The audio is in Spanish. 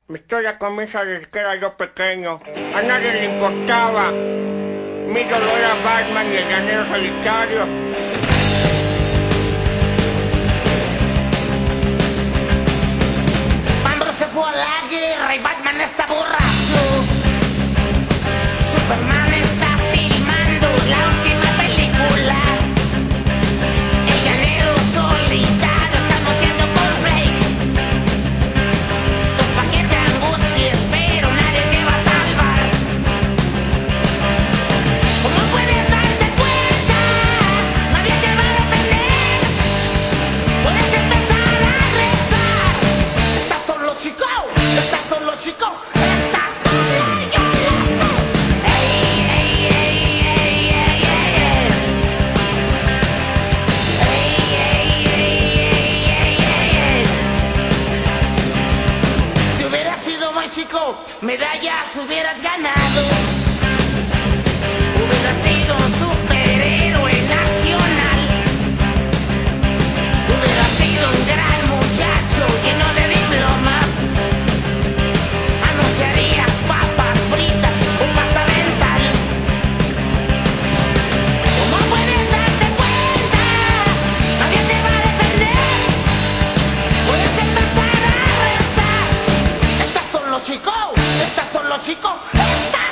Mi historia comienza desde que era yo pequeño. A nadie le importaba. Mi ídolo era Batman y el llanero solitario. Cuando se fue a la guerra y Batman está borracho, Superman está filmando la última película. El llanero solitario está anunciando cornflakes. Tu paquete de angustias, pero nadie te va a salvar. ¿Cómo puedes darte cuenta? Nadie te va a defender. Puedes empezar a rezar. Estás solo, chico. Estás solo, chico. Estás solo, yo lo sé. Ey, ey, ey, ey, ey, ey, ey. Ey, ey, ey, ey, ey, ey. Si hubieras sido muy chico, medallas hubieras ganado. Hubieras sido un superhéroe nacional. Hubieras sido un gran muchacho lleno de diplomas. Anunciarías papas fritas o pasta dental. ¿Cómo puedes darte cuenta? Nadie te va a defender. Puedes empezar a rezar. Estás solo, chico. Estás solo, chico. Estás